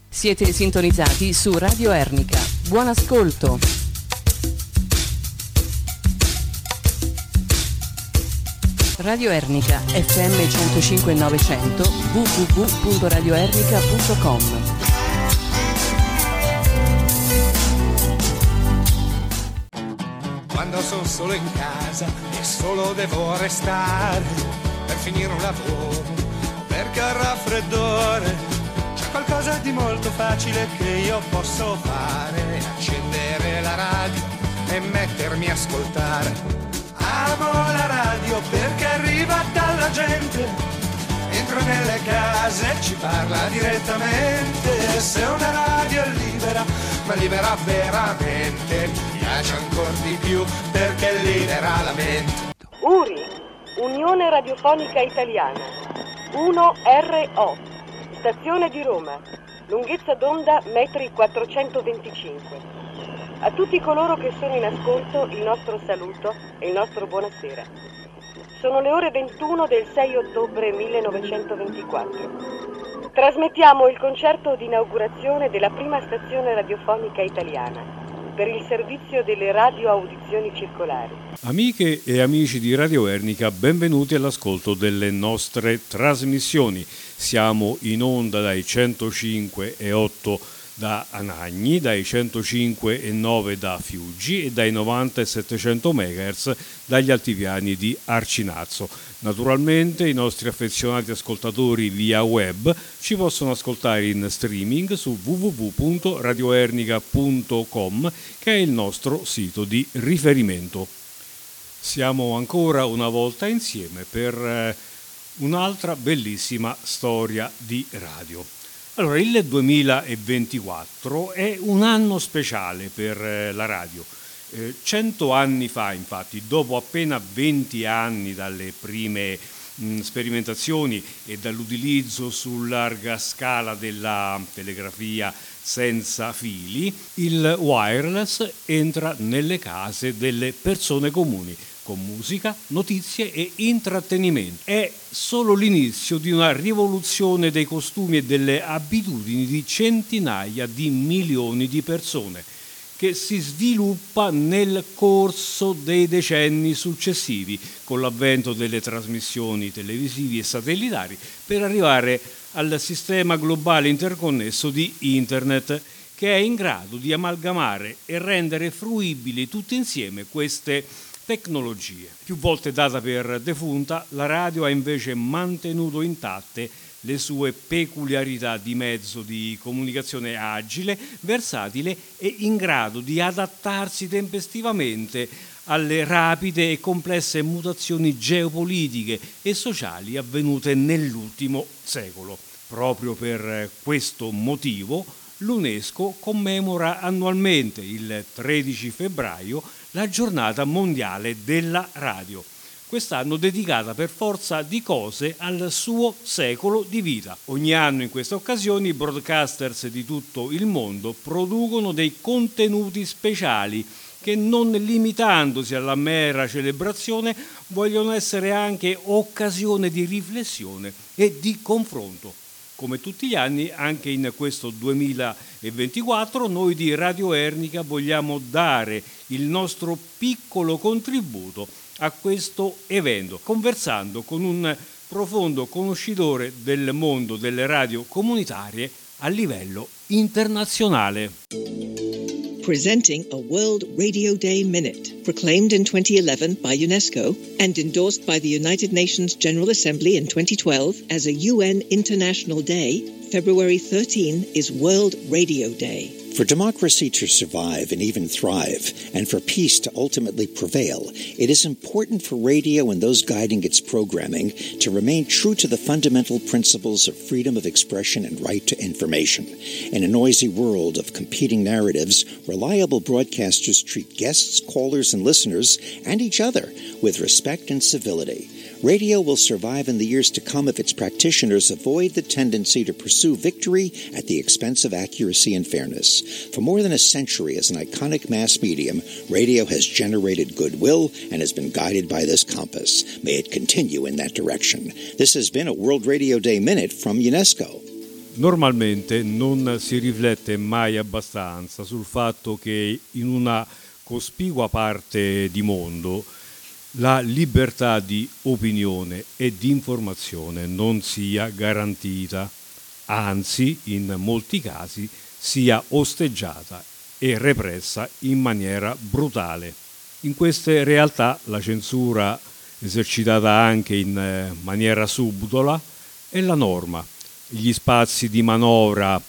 Siete sintonizzati su Radio Ernica. Buon ascolto. Radio Ernica, FM 105 900, www.radioernica.com. Quando sono solo in casa e solo devo restare per finire un lavoro, perché ho raffreddore, c'è qualcosa di molto facile che io posso fare: accendere la radio e mettermi a ascoltare. Amo la radio perché arriva dalla gente, entra nelle case e ci parla direttamente. Se una radio è libera, ma libera veramente, mi piace ancora di più perché libera la mente. URI, Unione Radiofonica Italiana, 1RO, stazione di Roma, lunghezza d'onda metri 425. A tutti coloro che sono in ascolto il nostro saluto e il nostro buonasera. Sono le ore 21 del 6 ottobre 1924. Trasmettiamo il concerto di inaugurazione della prima stazione radiofonica italiana per il servizio delle radioaudizioni circolari. Amiche e amici di Radio Ernica, benvenuti all'ascolto delle nostre trasmissioni. Siamo in onda dai 105,8 da Anagni, dai 105,9 da Fiuggi e dai 90,700 MHz dagli altipiani di Arcinazzo. Naturalmente i nostri affezionati ascoltatori via web ci possono ascoltare in streaming su www.radioernica.com, che è il nostro sito di riferimento. Siamo ancora una volta insieme per un'altra bellissima storia di radio. Allora, il 2024 è un anno speciale per la radio. 100 anni fa, infatti, dopo appena 20 anni dalle prime sperimentazioni e dall'utilizzo su larga scala della telegrafia senza fili, il wireless entra nelle case delle persone comuni, con musica, notizie e intrattenimento. È solo l'inizio di una rivoluzione dei costumi e delle abitudini di centinaia di milioni di persone, che si sviluppa nel corso dei decenni successivi, con l'avvento delle trasmissioni televisive e satellitari, per arrivare al sistema globale interconnesso di Internet, che è in grado di amalgamare e rendere fruibili tutte insieme queste tecnologie. Più volte data per defunta, la radio ha invece mantenuto intatte le sue peculiarità di mezzo di comunicazione agile, versatile e in grado di adattarsi tempestivamente alle rapide e complesse mutazioni geopolitiche e sociali avvenute nell'ultimo secolo. Proprio per questo motivo l'UNESCO commemora annualmente il 13 febbraio la giornata mondiale della radio, quest'anno dedicata per forza di cose al suo secolo di vita. Ogni anno in queste occasioni i broadcasters di tutto il mondo producono dei contenuti speciali che, non limitandosi alla mera celebrazione, vogliono essere anche occasione di riflessione e di confronto. Come tutti gli anni, anche in questo 2024, noi di Radio Ernica vogliamo dare il nostro piccolo contributo a questo evento, conversando con un profondo conoscitore del mondo delle radio comunitarie a livello internazionale. Presenting a World Radio Day Minute, proclaimed in 2011 by UNESCO and endorsed by the United Nations General Assembly in 2012 as a UN International Day, February 13 is World Radio Day. For democracy to survive and even thrive, and for peace to ultimately prevail, it is important for radio and those guiding its programming to remain true to the fundamental principles of freedom of expression and right to information. In a noisy world of competing narratives, reliable broadcasters treat guests, callers, and listeners, and each other, with respect and civility. Radio will survive in the years to come if its practitioners avoid the tendency to pursue victory at the expense of accuracy and fairness. For more than a century as an iconic mass medium, radio has generated goodwill and has been guided by this compass. May it continue in that direction. This has been a World Radio Day Minute from UNESCO. Normalmente non si riflette mai abbastanza sul fatto che in una cospicua parte di mondo la libertà di opinione e di informazione non sia garantita, anzi in molti casi sia osteggiata e repressa in maniera brutale. In queste realtà la censura, esercitata anche in maniera subdola, è la norma. Gli spazi di manovra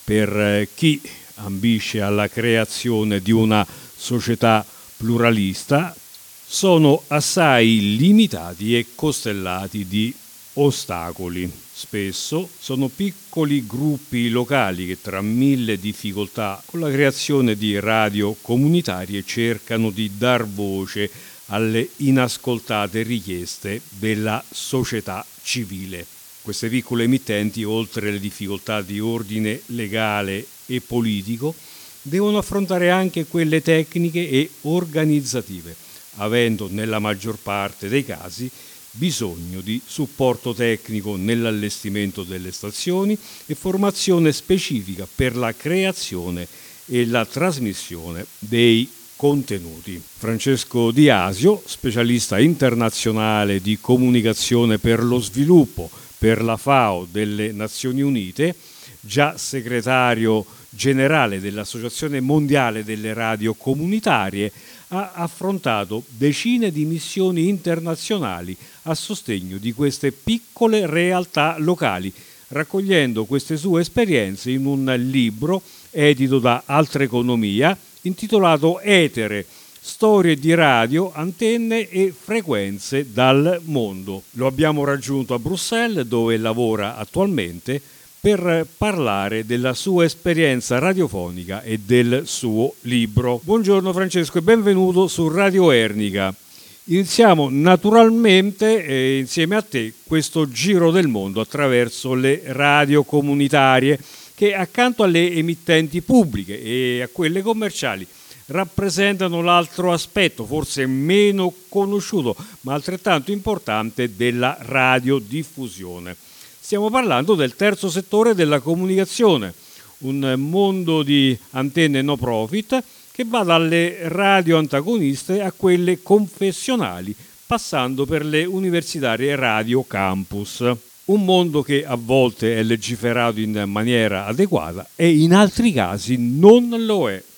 per chi ambisce alla creazione di una società pluralista sono assai limitati e costellati di ostacoli. Spesso sono piccoli gruppi locali che tra mille difficoltà con la creazione di radio comunitarie cercano di dar voce alle inascoltate richieste della società civile. Queste piccole emittenti, oltre alle difficoltà di ordine legale e politico, devono affrontare anche quelle tecniche e organizzative, avendo nella maggior parte dei casi bisogno di supporto tecnico nell'allestimento delle stazioni e formazione specifica per la creazione e la trasmissione dei contenuti. Francesco Di Asio, specialista internazionale di comunicazione per lo sviluppo per la FAO delle Nazioni Unite, già segretario generale dell'Associazione Mondiale delle Radio Comunitarie, ha affrontato decine di missioni internazionali a sostegno di queste piccole realtà locali, raccogliendo queste sue esperienze in un libro edito da Altra Economia intitolato Etere, storie di radio, antenne e frequenze dal mondo. Lo abbiamo raggiunto a Bruxelles, dove lavora attualmente, per parlare della sua esperienza radiofonica e del suo libro. Buongiorno Francesco e benvenuto su Radio Ernica. Iniziamo naturalmente insieme a te questo giro del mondo attraverso le radio comunitarie che, accanto alle emittenti pubbliche e a quelle commerciali, rappresentano l'altro aspetto, forse meno conosciuto ma altrettanto importante, della radiodiffusione. Stiamo parlando del terzo settore della comunicazione, un mondo di antenne no profit che va dalle radio antagoniste a quelle confessionali, passando per le universitarie radio campus. Un mondo che a volte è legiferato in maniera adeguata e in altri casi non lo è.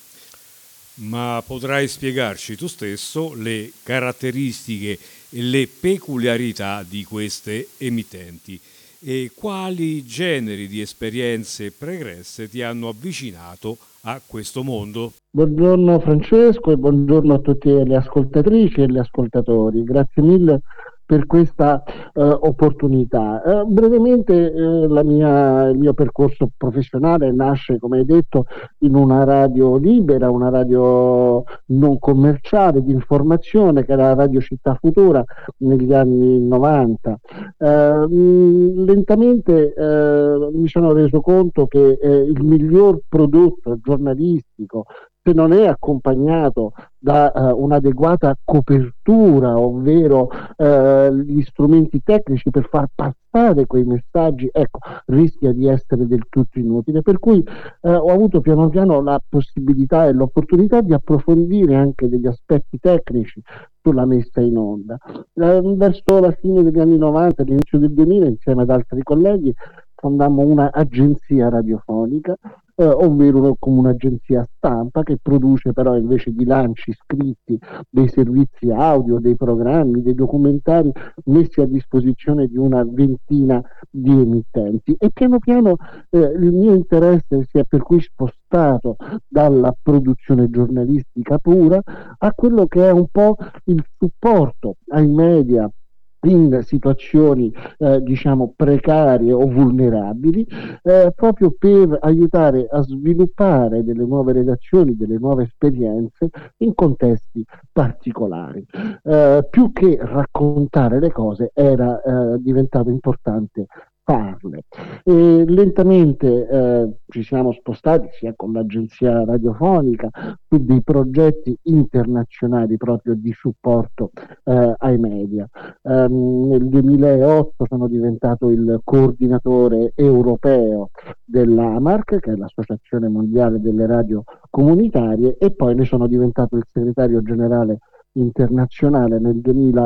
Ma potrai spiegarci tu stesso le caratteristiche e le peculiarità di queste emittenti e quali generi di esperienze pregresse ti hanno avvicinato a questo mondo. Buongiorno Francesco e buongiorno a tutte le ascoltatrici e gli ascoltatori. Grazie mille per questa opportunità. Brevemente il mio percorso professionale nasce, come hai detto, in una radio libera, una radio non commerciale di informazione, che era la Radio Città Futura negli anni 90. Lentamente mi sono reso conto che il miglior prodotto giornalistico, se non è accompagnato da un'adeguata copertura, ovvero gli strumenti tecnici per far passare quei messaggi, rischia di essere del tutto inutile. Per cui ho avuto piano piano la possibilità e l'opportunità di approfondire anche degli aspetti tecnici sulla messa in onda. Verso la fine degli anni 90, all'inizio del 2000, insieme ad altri colleghi, fondammo un'agenzia radiofonica, ovvero come un'agenzia stampa che produce però, invece di lanci scritti, dei servizi audio, dei programmi, dei documentari messi a disposizione di una ventina di emittenti. E piano piano il mio interesse si è per cui spostato dalla produzione giornalistica pura a quello che è un po' il supporto ai media in situazioni precarie o vulnerabili, proprio per aiutare a sviluppare delle nuove redazioni, delle nuove esperienze in contesti particolari. Più che raccontare le cose era diventato importante farle. E lentamente ci siamo spostati sia con l'agenzia radiofonica su dei progetti internazionali proprio di supporto ai media. Nel 2008 sono diventato il coordinatore europeo dell'AMARC, che è l'Associazione Mondiale delle Radio Comunitarie, e poi ne sono diventato il segretario generale internazionale nel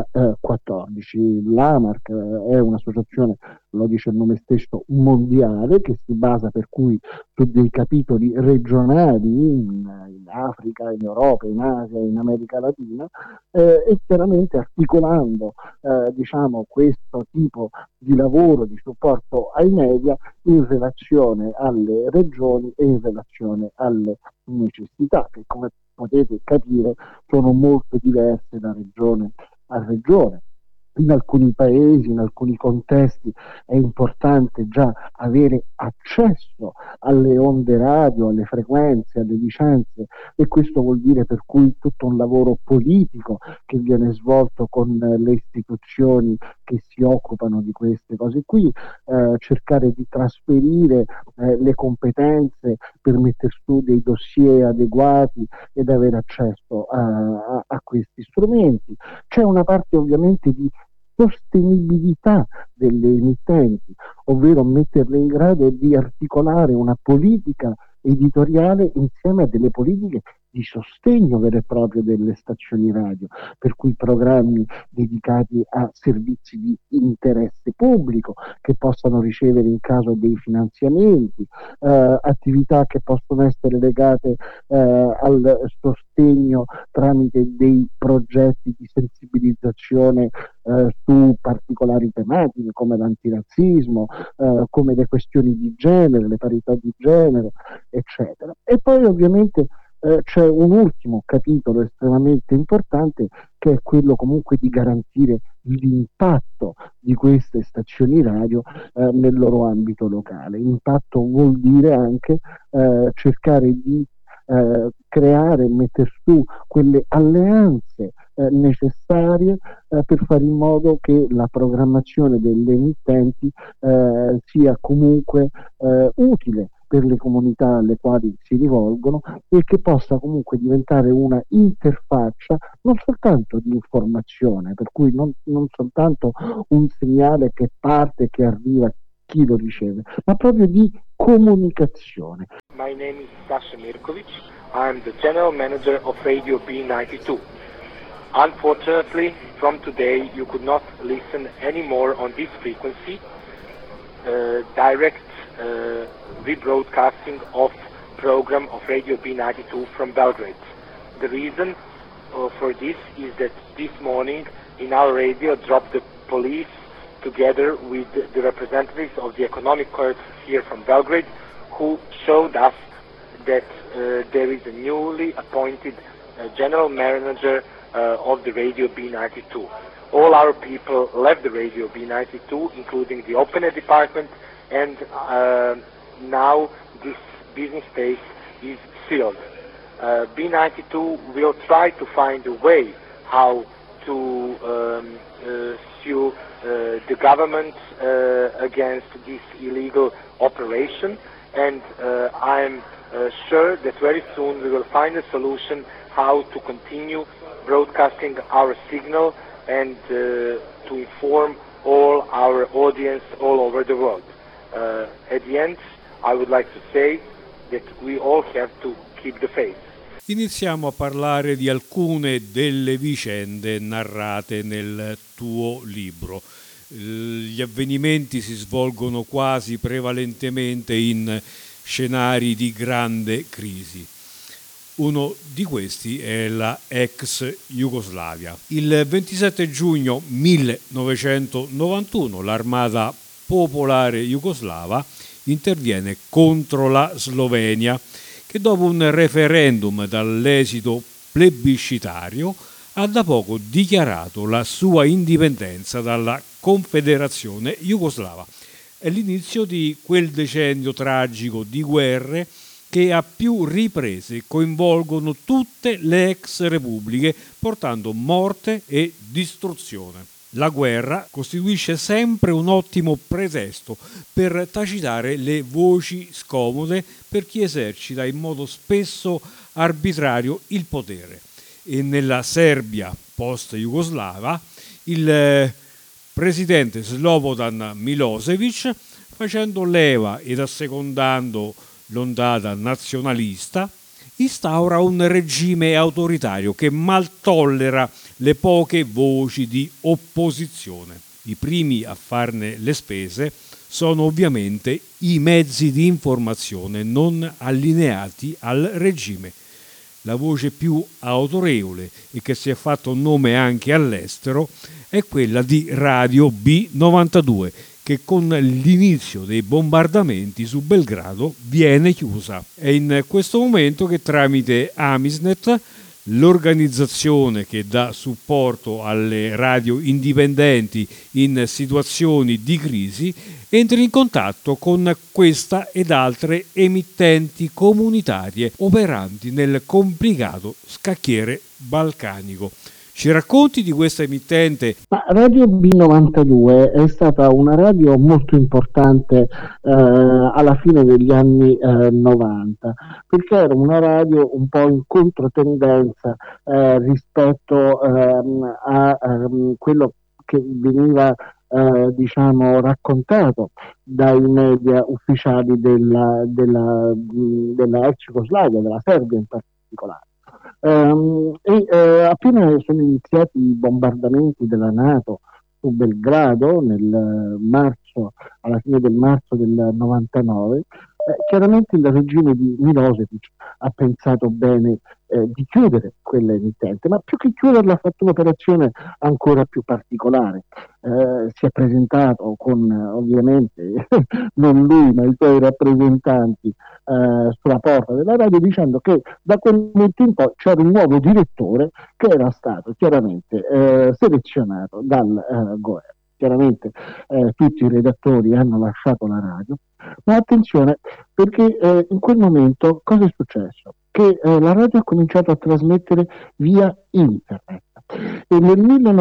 2014. L'AMARC è un'associazione, lo dice il nome stesso, mondiale, che si basa per cui su dei capitoli regionali in Africa, in Europa, in Asia, in America Latina, e chiaramente articolando diciamo questo tipo di lavoro di supporto ai media in relazione alle regioni e in relazione alle necessità, che come potete capire sono molto diverse da regione a regione. In alcuni paesi, in alcuni contesti è importante già avere accesso alle onde radio, alle frequenze, alle licenze, e questo vuol dire per cui tutto un lavoro politico che viene svolto con le istituzioni che si occupano di queste cose qui, cercare di trasferire le competenze per mettere su dei dossier adeguati ed avere accesso a questi strumenti. C'è una parte ovviamente di sostenibilità delle emittenti, ovvero metterle in grado di articolare una politica editoriale insieme a delle politiche di sostegno vero e proprio delle stazioni radio, per cui programmi dedicati a servizi di interesse pubblico che possano ricevere in caso dei finanziamenti, attività che possono essere legate al sostegno tramite dei progetti di sensibilizzazione su particolari tematiche come l'antirazzismo, come le questioni di genere, le parità di genere, eccetera. E poi ovviamente c'è un ultimo capitolo estremamente importante, che è quello comunque di garantire l'impatto di queste stazioni radio nel loro ambito locale. Impatto vuol dire anche cercare di creare e mettere su quelle alleanze necessarie per fare in modo che la programmazione delle emittenti sia comunque utile per le comunità alle quali si rivolgono, e che possa comunque diventare una interfaccia non soltanto di informazione, per cui non soltanto un segnale che parte, che arriva a chi lo riceve, ma proprio di comunicazione. My name is Sasha Mirkovic. I'm the general manager of Radio B92. Unfortunately, from today you could not listen anymore on this frequency, direct rebroadcasting of program of Radio B92 from Belgrade. The reason for this is that this morning in our radio dropped the police together with the representatives of the economic court here from Belgrade, who showed us that there is a newly appointed general manager of the Radio B92. All our people left the Radio B92, including the open air department, and now this business space is sealed. B92 will try to find a way how to sue the government against this illegal operation, and I'm sure that very soon we will find a solution how to continue broadcasting our signal and to inform all our audience all over the world. At the end, I would like to say that we all have to keep the faith. Iniziamo a parlare di alcune delle vicende narrate nel tuo libro. Gli avvenimenti si svolgono quasi prevalentemente in scenari di grande crisi. Uno di questi è la ex Jugoslavia. Il 27 giugno 1991 l'armata popolare jugoslava interviene contro la Slovenia, che dopo un referendum dall'esito plebiscitario ha da poco dichiarato la sua indipendenza dalla Confederazione Jugoslava. È l'inizio di quel decennio tragico di guerre che a più riprese coinvolgono tutte le ex repubbliche, portando morte e distruzione. La guerra costituisce sempre un ottimo pretesto per tacitare le voci scomode per chi esercita in modo spesso arbitrario il potere. E nella Serbia post-jugoslava il presidente Slobodan Milosevic, facendo leva ed assecondando l'ondata nazionalista, instaura un regime autoritario che mal tollera le poche voci di opposizione. I primi a farne le spese sono ovviamente i mezzi di informazione non allineati al regime. La voce più autorevole e che si è fatto un nome anche all'estero è quella di Radio B92, che con l'inizio dei bombardamenti su Belgrado viene chiusa. È in questo momento che tramite Amisnet, l'organizzazione che dà supporto alle radio indipendenti in situazioni di crisi, entra in contatto con questa ed altre emittenti comunitarie operanti nel complicato scacchiere balcanico. Ci racconti di questa emittente? Radio B92 è stata una radio molto importante alla fine degli anni 90, perché era una radio un po' in controtendenza rispetto a quello che veniva raccontato dai media ufficiali della ex Jugoslavia, della Serbia in particolare. Appena sono iniziati i bombardamenti della NATO su Belgrado alla fine del marzo del 99, chiaramente il regime di Milosevic ha pensato bene di chiudere quella emittente, ma più che chiuderla ha fatto un'operazione ancora più particolare. Si è presentato con, ovviamente, non lui ma i suoi rappresentanti sulla porta della radio, dicendo che da quel momento in poi c'era un nuovo direttore che era stato chiaramente selezionato dal governo. Chiaramente tutti i redattori hanno lasciato la radio, ma attenzione, perché in quel momento cosa è successo? Che la radio ha cominciato a trasmettere via internet, e nel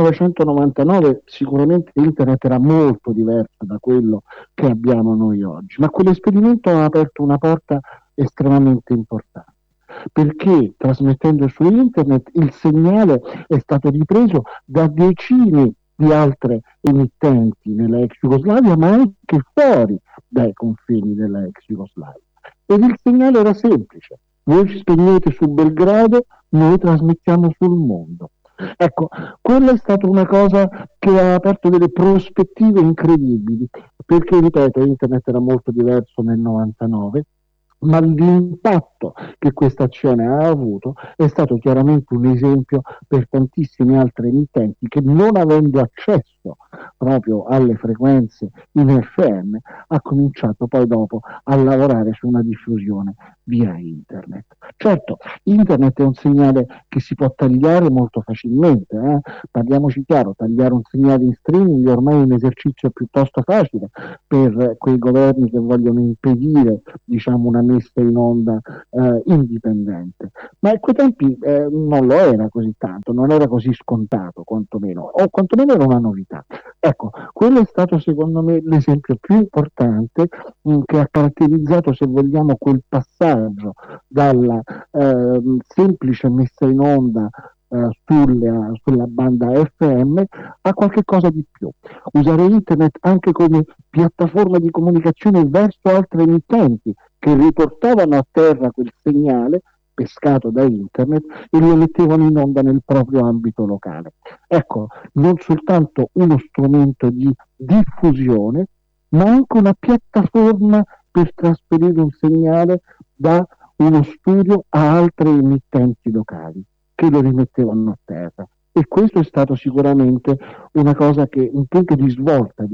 1999 sicuramente internet era molto diverso da quello che abbiamo noi oggi, ma quell'esperimento ha aperto una porta estremamente importante, perché trasmettendo su internet il segnale è stato ripreso da decine di altre emittenti nella ex Jugoslavia, ma anche fuori dai confini della ex Jugoslavia. Ed il segnale era semplice: voi ci spegnete su Belgrado, noi trasmettiamo sul mondo. Ecco, quella è stata una cosa che ha aperto delle prospettive incredibili, perché, ripeto, internet era molto diverso nel 99, ma l'impatto che questa azione ha avuto è stato chiaramente un esempio per tantissime altre emittenti che, non avendo accesso proprio alle frequenze in FM, ha cominciato poi dopo a lavorare su una diffusione via internet. Certo, internet è un segnale che si può tagliare molto facilmente, parliamoci chiaro, tagliare un segnale in streaming ormai è un esercizio piuttosto facile per quei governi che vogliono impedire, una messa in onda indipendente, ma a quei tempi non lo era così tanto, non era così scontato, quantomeno, o quantomeno era una novità. Ecco, quello è stato secondo me l'esempio più importante che ha caratterizzato, se vogliamo, quel passaggio dalla semplice messa in onda sulla banda FM a qualche cosa di più. Usare internet anche come piattaforma di comunicazione verso altre emittenti che riportavano a terra quel segnale pescato da internet e lo mettevano in onda nel proprio ambito locale. Ecco, non soltanto uno strumento di diffusione, ma anche una piattaforma per trasferire un segnale da uno studio a altre emittenti locali che lo rimettevano a terra. E questo è stato sicuramente una cosa che, un punto di svolta,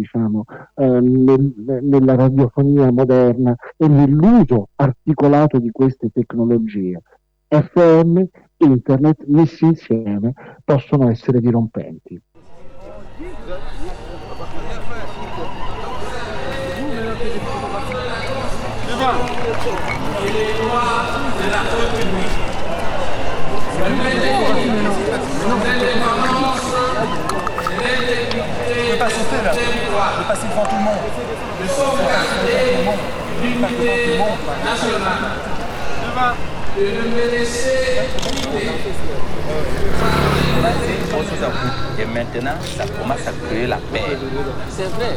nella radiofonia moderna e nell'uso articolato di queste tecnologie. FM, internet messi insieme possono essere dirompenti. pas sauter là. De passer devant tout le monde. Et maintenant, ça commence à créer la paix. C'est vrai.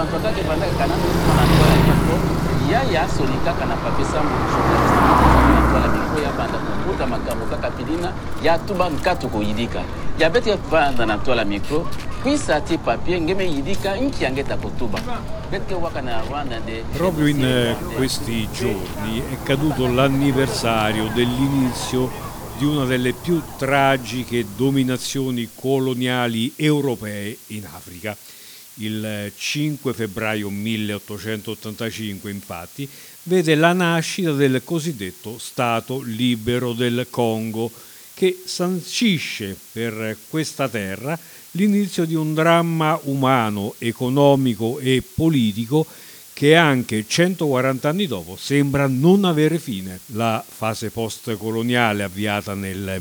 ya sonika kana papesa mu la mikro ya banda kuta makambo kaka pilina ya tuba nkatu ko yidika ya beti banda na tola mikro quisa ti papier ngeme yidika inchi angeta kutuba beti wakana Rwanda de. Proprio in questi giorni è caduto l'anniversario dell'inizio di una delle più tragiche dominazioni coloniali europee in Africa. Il 5 febbraio 1885, infatti, vede la nascita del cosiddetto Stato libero del Congo, che sancisce per questa terra l'inizio di un dramma umano, economico e politico che anche 140 anni dopo sembra non avere fine. La fase post-coloniale avviata nel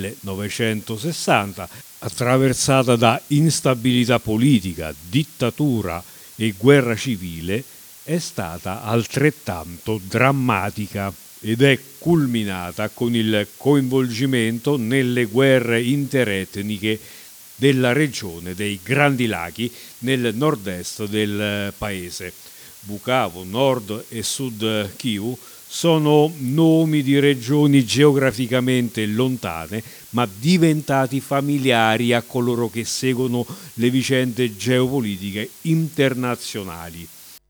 1960, attraversata da instabilità politica, dittatura e guerra civile, è stata altrettanto drammatica ed è culminata con il coinvolgimento nelle guerre interetniche della regione dei Grandi Laghi nel nord-est del paese. Bukavu, Nord e Sud Kivu sono nomi di regioni geograficamente lontane, ma diventati familiari a coloro che seguono le vicende geopolitiche internazionali.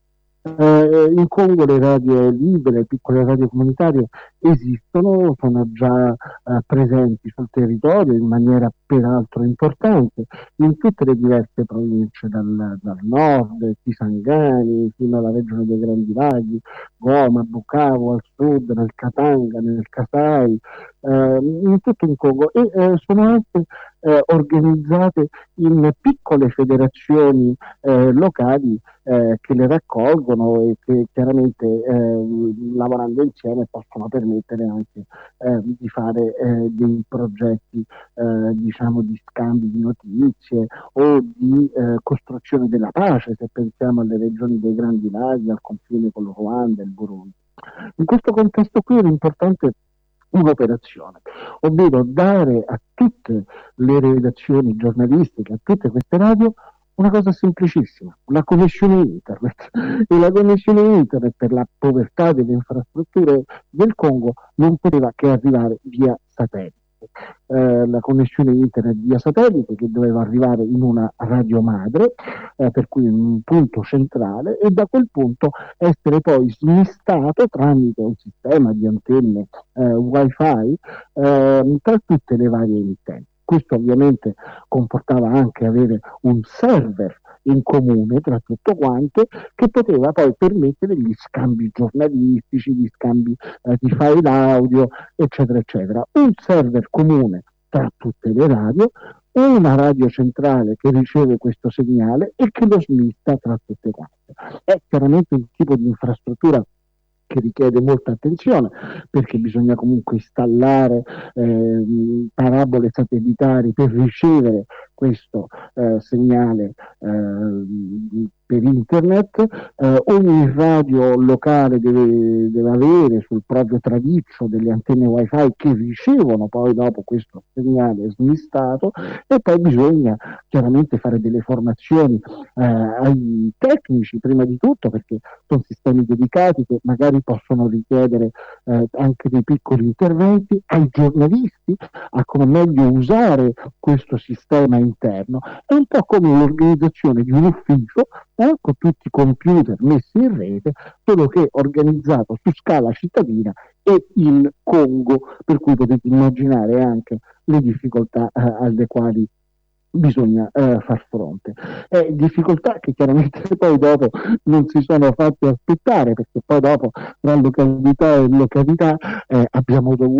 In Congo le radio libere, le piccole radio comunitarie esistono, sono già presenti sul territorio in maniera peraltro importante in tutte le diverse province, dal nord, Kisangani, fino alla regione dei Grandi Laghi, Goma, Bukavu, al sud, nel Katanga, nel Kasai, in tutto il Congo, e sono anche organizzate in piccole federazioni locali che le raccolgono e che chiaramente lavorando insieme possono permettere anche di fare dei progetti diciamo di scambi di notizie o di costruzione della pace, se pensiamo alle regioni dei Grandi Laghi, al confine con il Ruanda e il Burundi. In questo contesto qui era importante un'operazione, ovvero dare a tutte le redazioni giornalistiche, a tutte queste radio, una cosa semplicissima, la connessione internet. E la connessione internet, per la povertà delle infrastrutture del Congo, non poteva che arrivare via satellite. La connessione internet via satellite che doveva arrivare in una radio madre, per cui in un punto centrale, e da quel punto essere poi smistato tramite un sistema di antenne wifi tra tutte le varie emittenti. Questo ovviamente comportava anche avere un server in comune tra tutto quanto, che poteva poi permettere gli scambi giornalistici, gli scambi di file audio, eccetera, eccetera. Un server comune tra tutte le radio, una radio centrale che riceve questo segnale e che lo smista tra tutte quante. È chiaramente un tipo di infrastruttura che richiede molta attenzione, perché bisogna comunque installare parabole satellitari per ricevere questo segnale per internet. Ogni radio locale deve avere sul proprio traliccio delle antenne wifi che ricevono poi dopo questo segnale smistato, e poi bisogna chiaramente fare delle formazioni ai tecnici prima di tutto, perché sono sistemi dedicati che magari possono richiedere anche dei piccoli interventi, ai giornalisti a come meglio usare questo sistema interno. È un po' come l'organizzazione di un ufficio con tutti i computer messi in rete, solo che organizzato su scala cittadina e in Congo, per cui potete immaginare anche le difficoltà alle quali bisogna far fronte. Difficoltà che chiaramente poi dopo non si sono fatte aspettare, perché poi dopo tra località e località abbiamo dovuto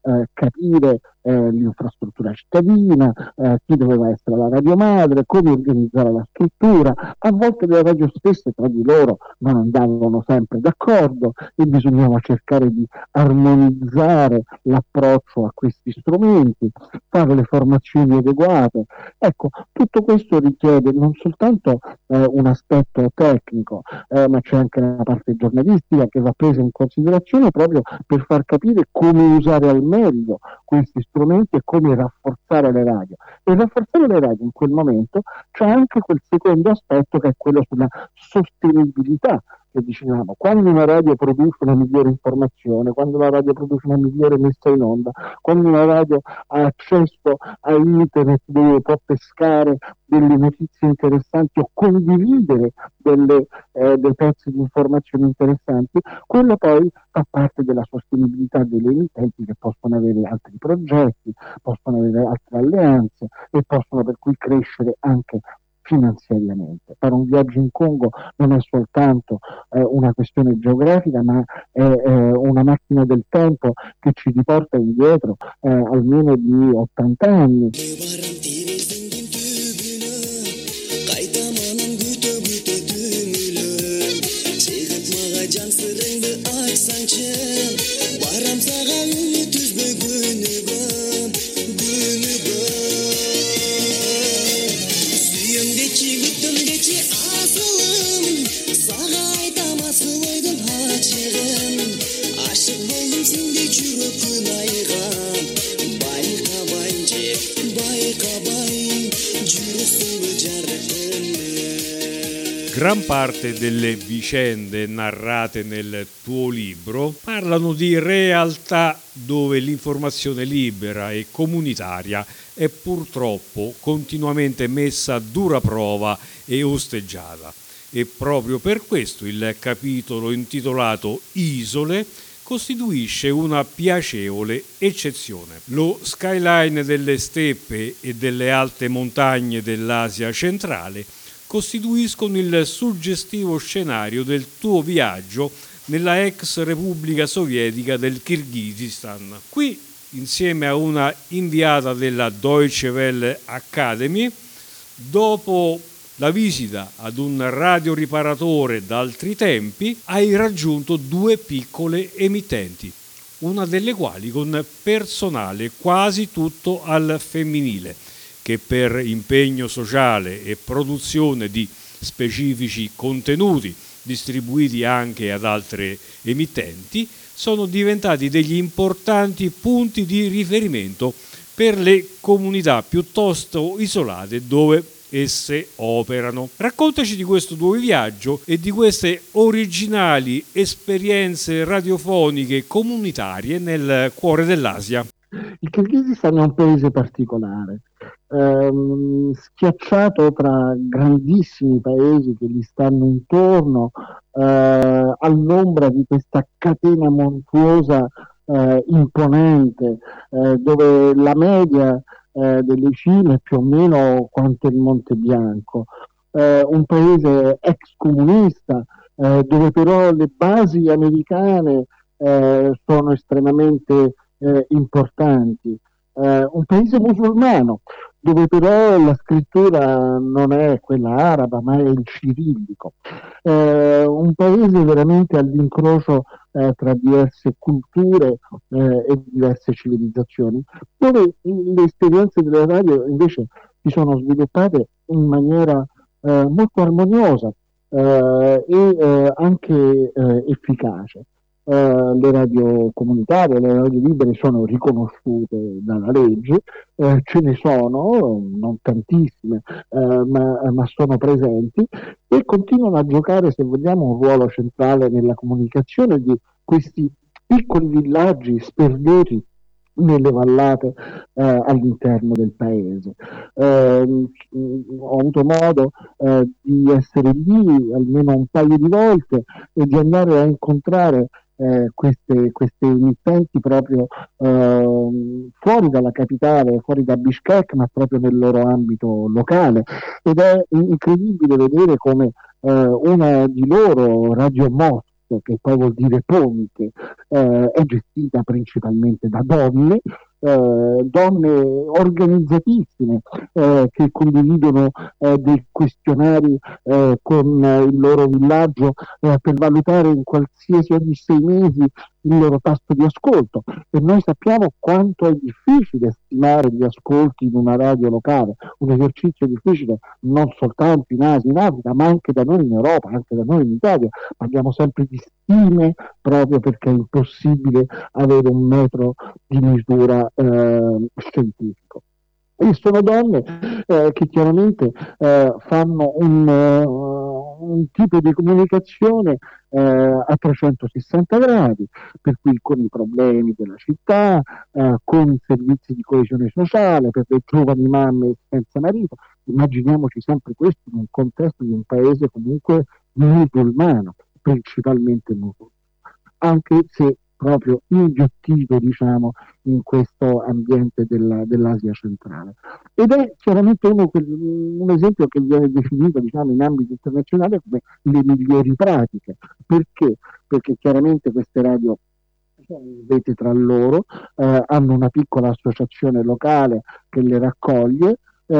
capire l'infrastruttura cittadina, chi doveva essere la radio madre, come organizzare la struttura. A volte le radio stesse tra di loro non andavano sempre d'accordo e bisognava cercare di armonizzare l'approccio a questi strumenti, fare le formazioni adeguate. Ecco, tutto questo richiede non soltanto un aspetto tecnico, ma c'è anche una parte giornalistica che va presa in considerazione proprio per far capire come usare al meglio questi strumenti e come rafforzare le radio. E rafforzare le radio in quel momento c'è anche quel secondo aspetto che è quello sulla sostenibilità, che dicevamo, quando una radio produce una migliore informazione, quando una radio produce una migliore messa in onda, quando una radio ha accesso a internet dove può pescare delle notizie interessanti o condividere dei pezzi di informazioni interessanti, quello poi fa parte della sostenibilità delle emittenti, che possono avere altri progetti, possono avere altre alleanze e possono per cui crescere anche finanziariamente. Fare un viaggio in Congo non è soltanto una questione geografica, ma è una macchina del tempo che ci riporta indietro almeno di 80 anni. Gran parte delle vicende narrate nel tuo libro parlano di realtà dove l'informazione libera e comunitaria è purtroppo continuamente messa a dura prova e osteggiata. E proprio per questo il capitolo intitolato Isole costituisce una piacevole eccezione. Lo skyline delle steppe e delle alte montagne dell'Asia centrale costituiscono il suggestivo scenario del tuo viaggio nella ex Repubblica Sovietica del Kirghizistan. Qui, insieme a una inviata della Deutsche Welle Academy, dopo la visita ad un radioriparatore d'altri tempi, hai raggiunto 2 piccole emittenti, una delle quali con personale quasi tutto al femminile, che per impegno sociale e produzione di specifici contenuti distribuiti anche ad altre emittenti sono diventati degli importanti punti di riferimento per le comunità piuttosto isolate dove esse operano. Raccontaci di questo tuo viaggio e di queste originali esperienze radiofoniche comunitarie nel cuore dell'Asia. Il Kirghizistan è un paese particolare, schiacciato tra grandissimi paesi che gli stanno intorno, all'ombra di questa catena montuosa imponente, dove la media delle cime è più o meno quanto il Monte Bianco, un paese ex comunista, dove però le basi americane sono estremamente importanti, un paese musulmano dove però la scrittura non è quella araba ma è il cirillico, un paese veramente all'incrocio tra diverse culture e diverse civilizzazioni, dove le esperienze della radio invece si sono sviluppate in maniera molto armoniosa e anche efficace. Le radio comunitarie, le radio libere sono riconosciute dalla legge, ce ne sono, non tantissime, ma sono presenti e continuano a giocare, se vogliamo, un ruolo centrale nella comunicazione di questi piccoli villaggi sperduti nelle vallate all'interno del paese. Ho avuto modo di essere lì almeno un paio di volte e di andare a incontrare queste emittenti proprio fuori dalla capitale, fuori da Bishkek, ma proprio nel loro ambito locale, ed è incredibile vedere come una di loro, Radio Most, che poi vuol dire ponte, è gestita principalmente da donne organizzatissime che condividono dei questionari con il loro villaggio per valutare in qualsiasi ogni 6 mesi il loro tasso di ascolto, e noi sappiamo quanto è difficile stimare gli ascolti in una radio locale, un esercizio difficile non soltanto in Asia, in Africa, ma anche da noi in Europa, anche da noi in Italia. Parliamo sempre di stime proprio perché è impossibile avere un metro di misura scientifico. E sono donne che chiaramente fanno un tipo di comunicazione a 360 gradi, per cui con i problemi della città, con servizi di coesione sociale per le giovani mamme senza marito. Immaginiamoci sempre questo in un contesto di un paese comunque musulmano, principalmente musulmano, anche se proprio inghiottito, diciamo, in questo ambiente dell'Asia centrale. Ed è chiaramente un esempio che viene definito, diciamo, in ambito internazionale come le migliori pratiche. Perché? Perché chiaramente queste radio rete tra loro, hanno una piccola associazione locale che le raccoglie,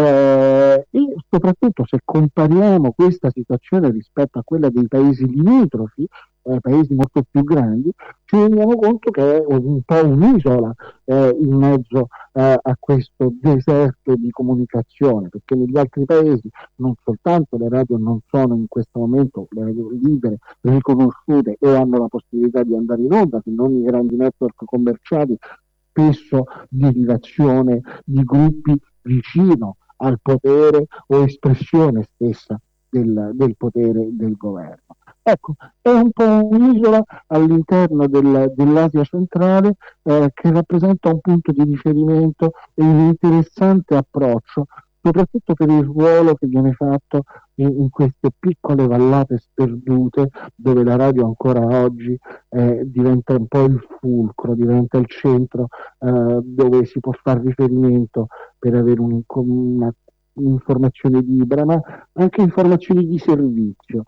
e soprattutto se compariamo questa situazione rispetto a quella dei paesi limitrofi, paesi molto più grandi, ci rendiamo conto che è un po' un'isola in mezzo a questo deserto di comunicazione, perché negli altri paesi non soltanto le radio non sono in questo momento, le radio libere, riconosciute e hanno la possibilità di andare in onda, se non i grandi network commerciali, spesso di derivazione di gruppi vicino al potere o espressione stessa del potere del governo. Ecco, è un po' un'isola all'interno dell'Asia centrale che rappresenta un punto di riferimento e un interessante approccio, soprattutto per il ruolo che viene fatto in queste piccole vallate sperdute, dove la radio ancora oggi diventa un po' il fulcro, diventa il centro dove si può fare riferimento per avere una informazione libera, ma anche informazioni di servizio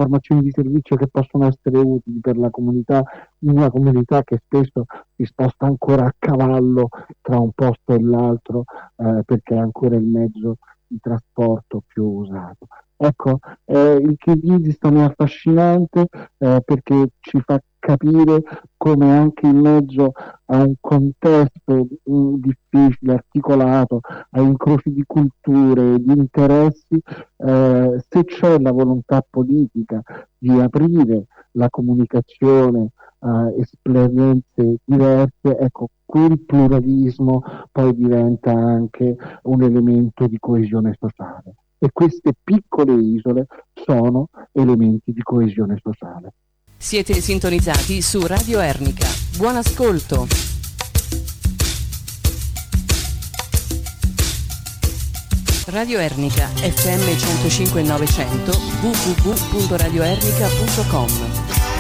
che possono essere utili per la comunità, in una comunità che spesso si sposta ancora a cavallo tra un posto e l'altro, perché è ancora il mezzo di trasporto più usato. Ecco, il Kirghizistan è affascinante perché ci fa capire come anche in mezzo a un contesto difficile, articolato, a incroci di culture, di interessi, se c'è la volontà politica di aprire la comunicazione a esperienze diverse, ecco, quel pluralismo poi diventa anche un elemento di coesione sociale. E queste piccole isole sono elementi di coesione sociale. Siete sintonizzati su Radio Ernica. Buon ascolto. Radio Ernica, FM 105 900, www.radioernica.com.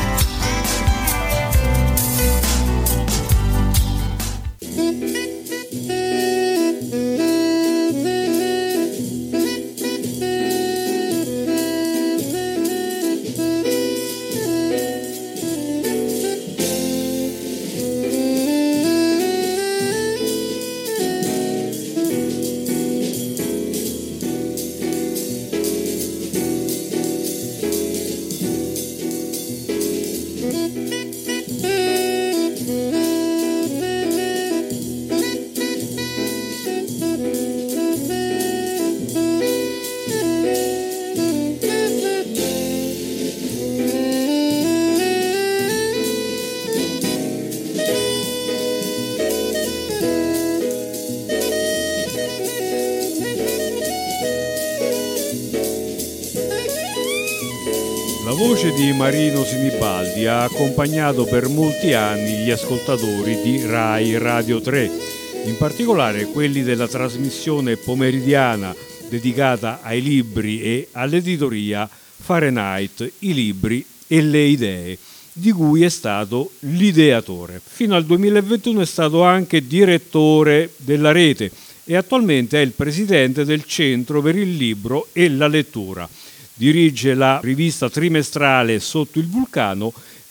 La voce di Marino Sinibaldi ha accompagnato per molti anni gli ascoltatori di Rai Radio 3, in particolare quelli della trasmissione pomeridiana dedicata ai libri e all'editoria Fahrenheit, i libri e le idee, di cui è stato l'ideatore. Fino al 2021 è stato anche direttore della rete e attualmente è il presidente del Centro per il Libro e la Lettura. Dirige la rivista trimestrale Sotto il Vulcano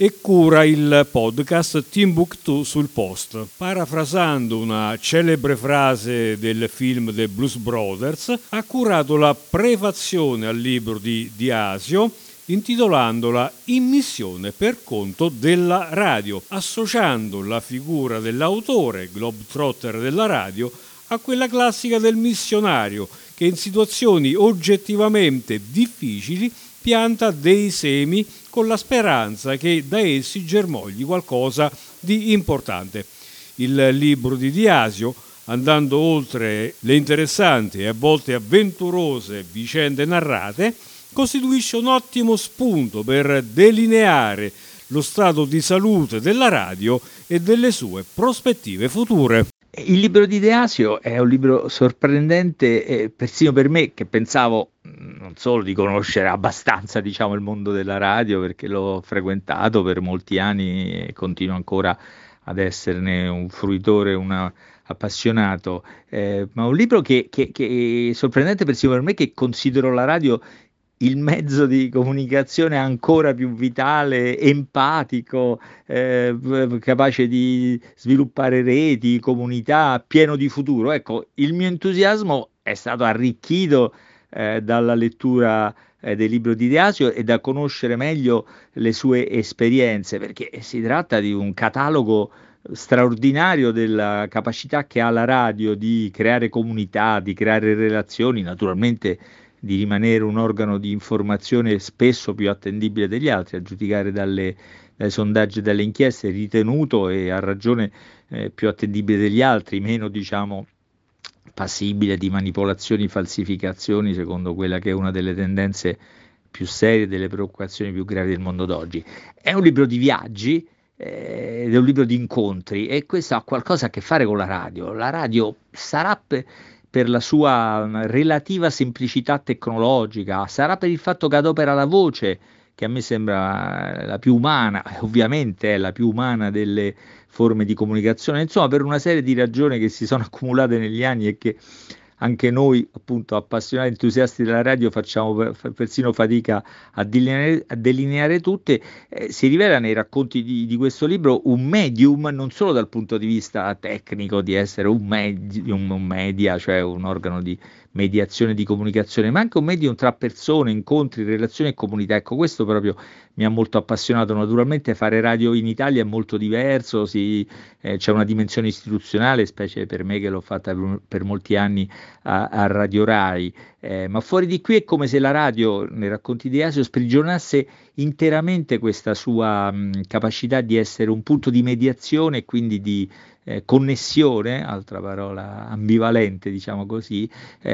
e cura il podcast Timbuktu sul Post. Parafrasando una celebre frase del film The Blues Brothers, ha curato la prefazione al libro di Asio, intitolandola In missione per conto della radio, associando la figura dell'autore, globetrotter della radio, a quella classica del missionario che in situazioni oggettivamente difficili pianta dei semi con la speranza che da essi germogli qualcosa di importante. Il libro di Diasio, andando oltre le interessanti e a volte avventurose vicende narrate, costituisce un ottimo spunto per delineare lo stato di salute della radio e delle sue prospettive future. Il libro di De Asio è un libro sorprendente, persino per me, che pensavo non solo di conoscere abbastanza, diciamo, il mondo della radio, perché l'ho frequentato per molti anni e continuo ancora ad esserne un fruitore, un appassionato, ma un libro che è sorprendente persino per me, che considero la radio il mezzo di comunicazione ancora più vitale, empatico, capace di sviluppare reti, comunità, pieno di futuro. Ecco, il mio entusiasmo è stato arricchito dalla lettura del libro di De Asio e da conoscere meglio le sue esperienze, perché si tratta di un catalogo straordinario della capacità che ha la radio di creare comunità, di creare relazioni, naturalmente di rimanere un organo di informazione spesso più attendibile degli altri, a giudicare dai sondaggi e dalle inchieste, ritenuto e a ragione più attendibile degli altri, meno, diciamo, passibile di manipolazioni, falsificazioni, secondo quella che è una delle tendenze più serie, delle preoccupazioni più gravi del mondo d'oggi. È un libro di viaggi ed è un libro di incontri, e questo ha qualcosa a che fare con la radio. La radio sarà per la sua relativa semplicità tecnologica, sarà per il fatto che adopera la voce, che a me sembra la più umana, ovviamente è la più umana delle forme di comunicazione, insomma, per una serie di ragioni che si sono accumulate negli anni e che anche noi, appunto, appassionati entusiasti della radio, facciamo persino fatica a delineare tutte. Si rivela nei racconti di questo libro un medium, non solo dal punto di vista tecnico, di essere un media, cioè un organo di mediazione, di comunicazione, ma anche un medium tra persone, incontri, relazioni e comunità. Ecco, questo proprio mi ha molto appassionato. Naturalmente fare radio in Italia è molto diverso, c'è una dimensione istituzionale, specie per me che l'ho fatta per molti anni a Radio Rai, ma fuori di qui è come se la radio, nei racconti di Asio, sprigionasse interamente questa sua capacità di essere un punto di mediazione e quindi di connessione, altra parola ambivalente, diciamo così,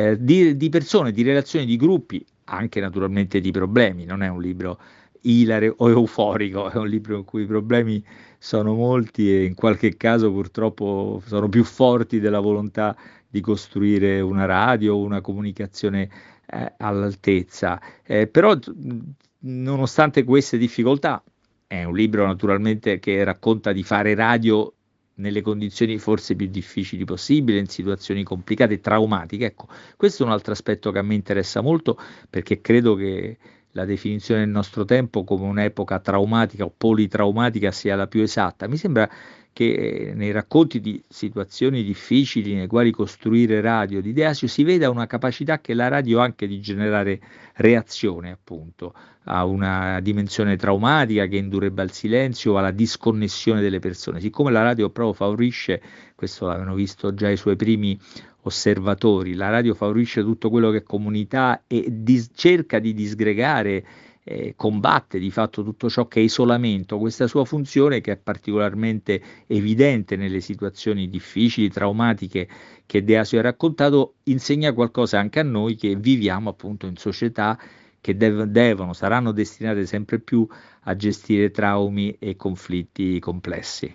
di persone, di relazioni, di gruppi, anche naturalmente di problemi. Non è un libro ilare o euforico, è un libro in cui i problemi sono molti e in qualche caso purtroppo sono più forti della volontà di costruire una radio o una comunicazione all'altezza. Però nonostante queste difficoltà, è un libro naturalmente che racconta di fare radio nelle condizioni forse più difficili possibili, in situazioni complicate e traumatiche. Ecco, questo è un altro aspetto che a me interessa molto, perché credo che la definizione del nostro tempo come un'epoca traumatica o politraumatica sia la più esatta. Mi sembra che nei racconti di situazioni difficili nei quali costruire radio di De Asio si veda una capacità che la radio ha anche di generare reazione, appunto, a una dimensione traumatica che indurrebbe al silenzio o alla disconnessione delle persone. Siccome la radio proprio favorisce, questo l'avevano visto già i suoi primi osservatori, la radio favorisce tutto quello che è comunità e cerca di disgregare, combatte di fatto tutto ciò che è isolamento. Questa sua funzione, che è particolarmente evidente nelle situazioni difficili, traumatiche che De Asio ha raccontato, insegna qualcosa anche a noi che viviamo appunto in società che saranno destinate sempre più a gestire traumi e conflitti complessi.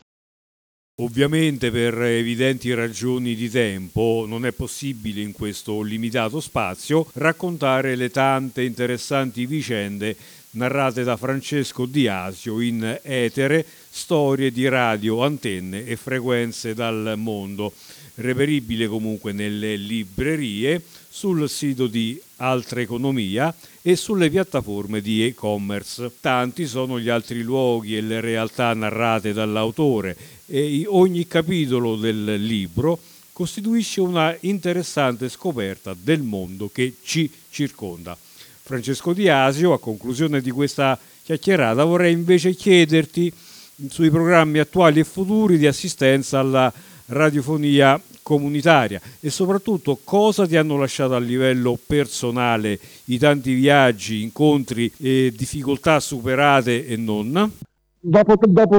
Ovviamente per evidenti ragioni di tempo non è possibile in questo limitato spazio raccontare le tante interessanti vicende narrate da Francesco Di Asio in Etere, storie di radio, antenne e frequenze dal mondo, reperibile comunque nelle librerie sul sito di Altra Economia e sulle piattaforme di e-commerce. Tanti sono gli altri luoghi e le realtà narrate dall'autore e ogni capitolo del libro costituisce una interessante scoperta del mondo che ci circonda. Francesco Di Asio, a conclusione di questa chiacchierata, vorrei invece chiederti sui programmi attuali e futuri di assistenza alla radiofonia comunitaria e soprattutto cosa ti hanno lasciato a livello personale i tanti viaggi, incontri e difficoltà superate e non? Dopo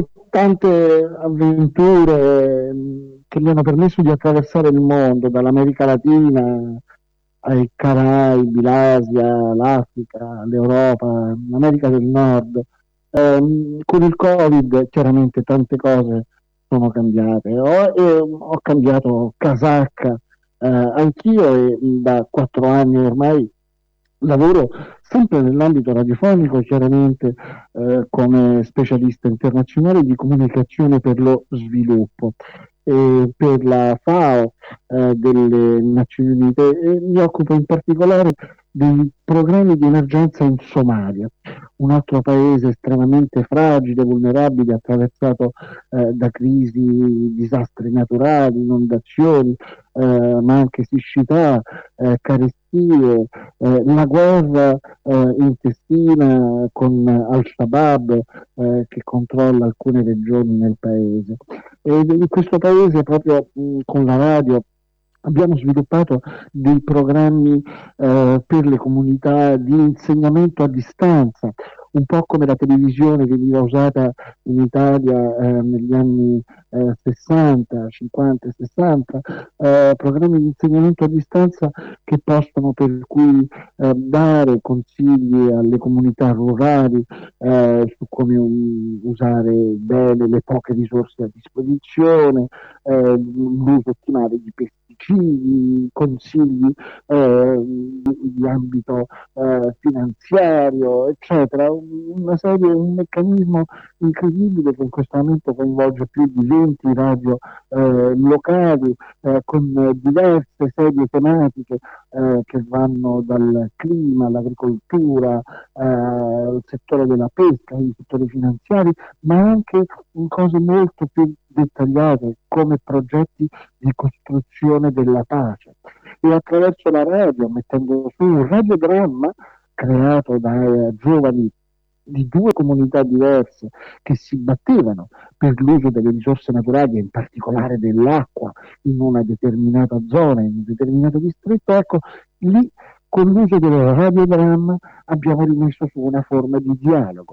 tante avventure che mi hanno permesso di attraversare il mondo, dall'America Latina ai Caraibi, l'Asia, l'Africa, l'Europa, l'America del Nord, con il Covid chiaramente tante cose sono cambiate. Ho cambiato casacca anch'io e da 4 anni ormai lavoro sempre nell'ambito radiofonico, chiaramente come specialista internazionale di comunicazione per lo sviluppo per la FAO delle Nazioni Unite e mi occupo in particolare dei programmi di emergenza in Somalia, un altro paese estremamente fragile, vulnerabile, attraversato da crisi, disastri naturali, inondazioni, ma anche siccità, carestie, la guerra intestina con Al-Shabaab che controlla alcune regioni nel paese. E in questo paese, proprio con la radio, abbiamo sviluppato dei programmi per le comunità di insegnamento a distanza, un po' come la televisione che veniva usata in Italia negli anni 60, 50 e 60, programmi di insegnamento a distanza che possono per cui dare consigli alle comunità rurali su come usare bene le poche risorse a disposizione, l'uso ottimale di pesticidi, consigli di ambito finanziario, eccetera, un meccanismo incredibile che in questo momento coinvolge più di 20 radio locali con diverse serie tematiche che vanno dal clima all'agricoltura, al settore della pesca, ai settori finanziari, ma anche in cose molto più dettagliate come progetti di costruzione della pace. E attraverso la radio, mettendo su un radiodramma creato da giovani di 2 comunità diverse che si battevano per l'uso delle risorse naturali e in particolare dell'acqua in una determinata zona, in un determinato distretto, ecco, lì con l'uso del radiodramma abbiamo rimesso su una forma di dialogo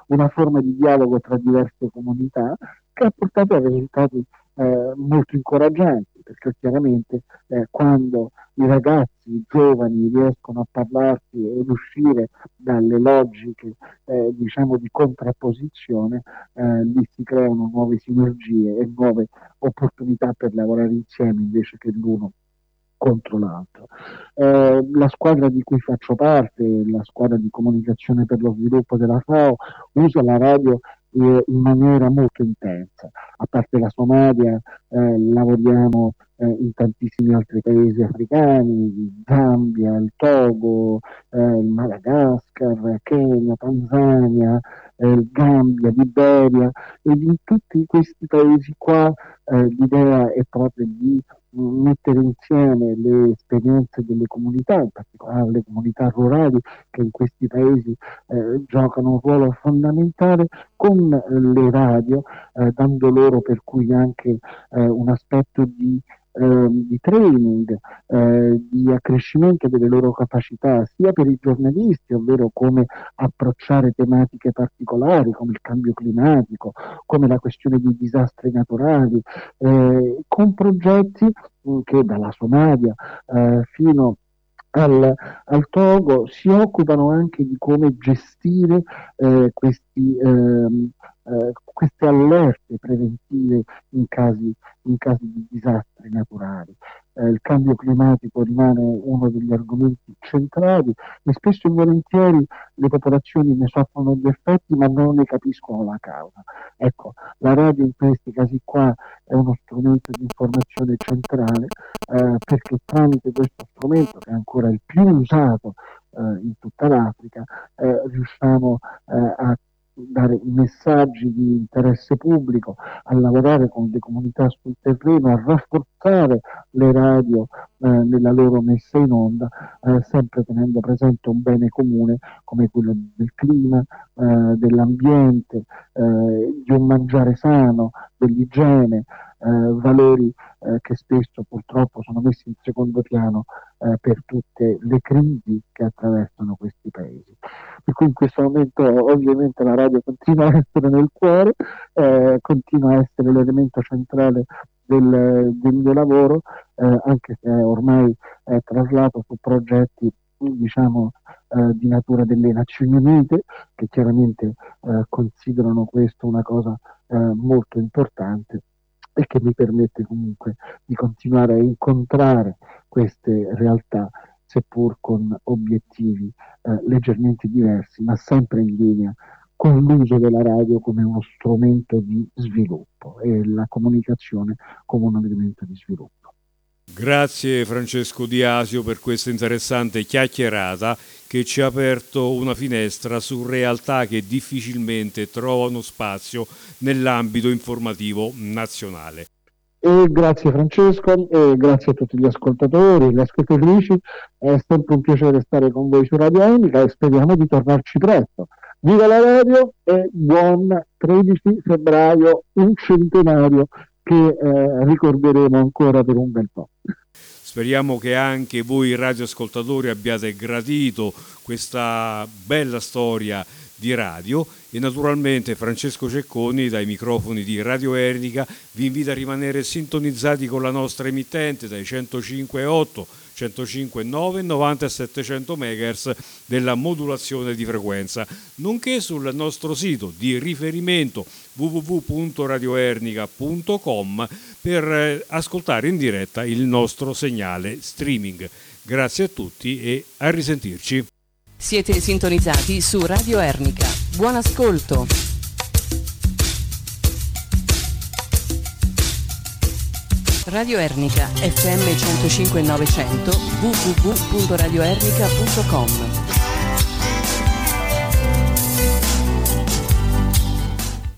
tra diverse comunità che ha portato a risultati molto incoraggianti, perché chiaramente quando i ragazzi, i giovani riescono a parlarsi ed uscire dalle logiche diciamo di contrapposizione, lì si creano nuove sinergie e nuove opportunità per lavorare insieme invece che l'uno contro l'altro. La squadra di cui faccio parte, la squadra di comunicazione per lo sviluppo della FAO, usa la radio in maniera molto intensa. A parte la Somalia, lavoriamo in tantissimi altri paesi africani, il Zambia, il Togo, il Madagascar, Kenya, Tanzania, il Gambia, Liberia, e in tutti questi paesi qua l'idea è proprio di mettere insieme le esperienze delle comunità, in particolare le comunità rurali che in questi paesi giocano un ruolo fondamentale, con le radio, dando loro per cui anche un aspetto di training, di accrescimento delle loro capacità, sia per i giornalisti, ovvero come approcciare tematiche particolari come il cambio climatico, come la questione di disastri naturali, con progetti che dalla Somalia fino al Togo si occupano anche di come gestire questi queste allerte preventive in casi di disastri naturali. Il cambio climatico rimane uno degli argomenti centrali e spesso e volentieri le popolazioni ne soffrono gli effetti ma non ne capiscono la causa. Ecco, la radio in questi casi qua è uno strumento di informazione centrale, perché tramite questo strumento, che è ancora il più usato in tutta l'Africa, riusciamo a dare messaggi di interesse pubblico, a lavorare con le comunità sul terreno, a rafforzare le radio nella loro messa in onda, sempre tenendo presente un bene comune come quello del clima, dell'ambiente, di un mangiare sano, dell'igiene, valori che spesso purtroppo sono messi in secondo piano per tutte le crisi che attraversano questi paesi. Per cui in questo momento ovviamente la radio continua a essere nel cuore, continua a essere l'elemento centrale del mio lavoro, anche se ormai è traslato su progetti diciamo di natura delle Nazioni Unite, che chiaramente considerano questo una cosa molto importante e che mi permette comunque di continuare a incontrare queste realtà, seppur con obiettivi leggermente diversi, ma sempre in linea con l'uso della radio come uno strumento di sviluppo e la comunicazione come un elemento di sviluppo. Grazie Francesco Di Asio per questa interessante chiacchierata che ci ha aperto una finestra su realtà che difficilmente trovano spazio nell'ambito informativo nazionale. E grazie Francesco, e grazie a tutti gli ascoltatori, le ascoltatrici, è sempre un piacere stare con voi su Radio Ernica e speriamo di tornarci presto. Viva la radio e buon 13 febbraio, un centenario che ricorderemo ancora per un bel po'. Speriamo che anche voi radioascoltatori abbiate gradito questa bella storia di radio e naturalmente Francesco Cecconi dai microfoni di Radio Ernica vi invita a rimanere sintonizzati con la nostra emittente dai 105.8, 105.9, 90 e 700 MHz della modulazione di frequenza, nonché sul nostro sito di riferimento www.radioernica.com per ascoltare in diretta il nostro segnale streaming. Grazie a tutti e a risentirci. Siete sintonizzati su Radio Ernica. Buon ascolto. Radio Ernica FM 105.900 www.radioernica.com